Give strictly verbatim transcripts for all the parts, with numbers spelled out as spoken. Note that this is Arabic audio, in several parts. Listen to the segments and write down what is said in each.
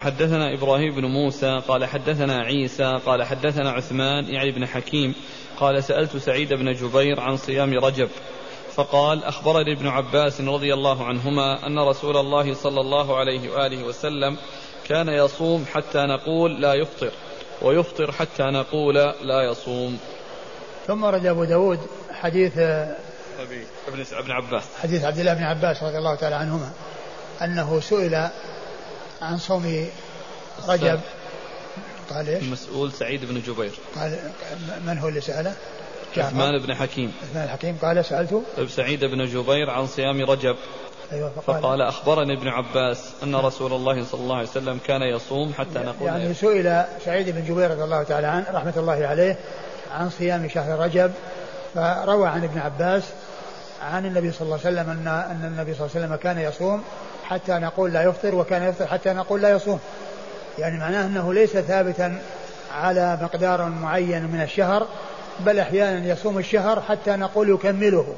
حدثنا إبراهيم بن موسى قال حدثنا عيسى قال حدثنا عثمان يعني بن حكيم قال سألت سعيد بن جبير عن صيام رجب فقال أخبرني ابن عباس رضي الله عنهما أن رسول الله صلى الله عليه وآله وسلم كان يصوم حتى نقول لا يفطر ويفطر حتى نقول لا يصوم. ثم رد أبو داود حديث ابن عباس حديث عبد الله بن عباس رضي الله تعالى عنهما أنه سئل عن صوم رجب قال إيش؟ المسؤول سعيد بن جبير. قال من هو اللي سأله؟ عثمان بن حكيم. عثمان الحكيم قال سألته سعيد بن جبير عن صيام رجب. أيوة فقال, فقال أخبرني ابن عباس أن رسول الله صلى الله عليه وسلم كان يصوم حتى نقول يعني سئل سعيد بن جبير رضي الله تعالى عنه رحمة الله عليه عن صيام شهر رجب فروى عن ابن عباس عن النبي صلى الله عليه وسلم أن, أن النبي صلى الله عليه وسلم كان يصوم حتى نقول لا يفطر وكان يفطر حتى نقول لا يصوم. يعني معناه أنه ليس ثابتا على مقدار معين من الشهر بل أحيانا يصوم الشهر حتى نقول يكمله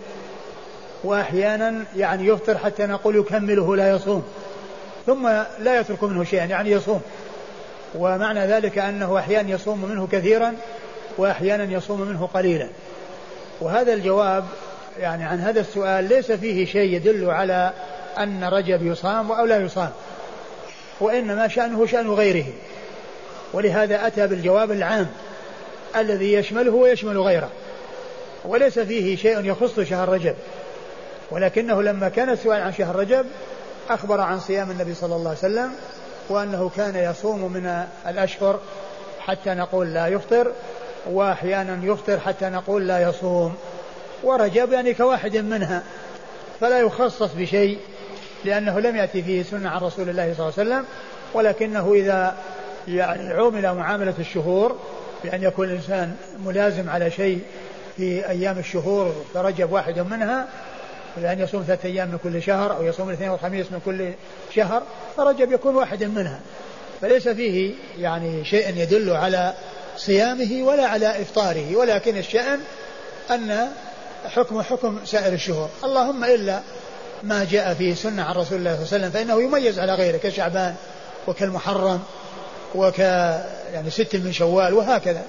وأحيانا يعني يفطر حتى نقول يكمله لا يصوم ثم لا يترك منه شيئا يعني يصوم. ومعنى ذلك أنه أحيانا يصوم منه كثيرا وأحيانا يصوم منه قليلا. وهذا الجواب يعني عن هذا السؤال ليس فيه شيء يدل على أن رجب يصام أو لا يصام وإنما شأنه شأن غيره ولهذا أتى بالجواب العام الذي يشمله ويشمل غيره وليس فيه شيء يخص شهر رجب. ولكنه لما كان السؤال عن شهر رجب أخبر عن صيام النبي صلى الله عليه وسلم وأنه كان يصوم من الأشهر حتى نقول لا يفطر وأحيانا يفطر حتى نقول لا يصوم. ورجب يعني كواحد منها فلا يخصص بشيء لأنه لم يأتي فيه سنة عن رسول الله صلى الله عليه وسلم. ولكنه إذا يعني عمل معاملة الشهور بأن يكون الإنسان ملازم على شيء في أيام الشهور فرجب واحد منها لأن يصوم ثلاثة أيام من كل شهر أو يصوم الاثنين والخميس من كل شهر فرجب يكون واحد منها فليس فيه يعني شيء يدل على صيامه ولا على إفطاره. ولكن الشأن أن حكم حكم سائر الشهور اللهم إلا ما جاء فيه سنة عن رسول الله صلى الله عليه وسلم فإنه يميز على غيره كشعبان وكالمحرم وك يعني ست من شوال وهكذا.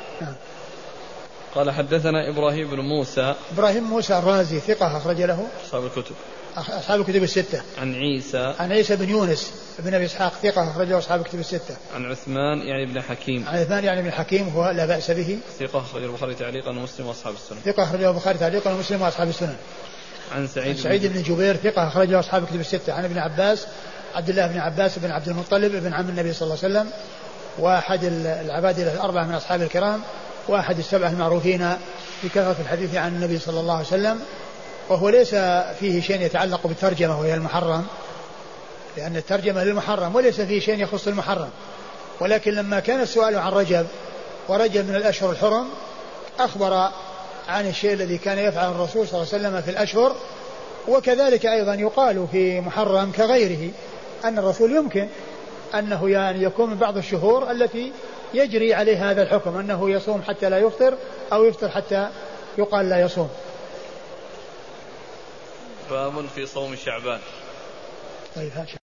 قال حدثنا إبراهيم بن موسى إبراهيم موسى الرازي ثقة أخرج له أصحاب الكتب أصحاب الكتب الستة. عن عيسى عن عيسى بن يونس بن أبي إسحاق ثقة أخرج له أصحاب الكتب الستة. عن عثمان يعني بن حكيم عن عثمان يعني بن حكيم هو لا بأس به ثقة أخرج البخاري تعليقا ومسلم وأصحاب السنن ثقة أخرج البخاري تعليقا ومسلم وأصحاب السنن. عن سعيد, عن سعيد بن جبير ثقة أخرج له أصحاب الكتب الستة. عن ابن عباس عبد الله بن عباس بن عبد المطلب ابن عم النبي صلى الله عليه وسلم وأحد العبادلة الأربعة من أصحاب الكرام وأحد السبعة المعروفين بكثرة الحديث عن النبي صلى الله عليه وسلم. وهو ليس فيه شيء يتعلق بالترجمة وهي المحرم لأن الترجمة للمحرم وليس فيه شيء يخص المحرم. ولكن لما كان السؤال عن رجب ورجب من الأشهر الحرم أخبر عن الشيء الذي كان يفعل الرسول صلى الله عليه وسلم في الأشهر. وكذلك أيضا يقال في محرم كغيره أن الرسول يمكن أنه يعني يكون من بعض الشهور التي يجري عليه هذا الحكم أنه يصوم حتى لا يفطر أو يفطر حتى يقال لا يصوم. باب في صوم شعبان. طيب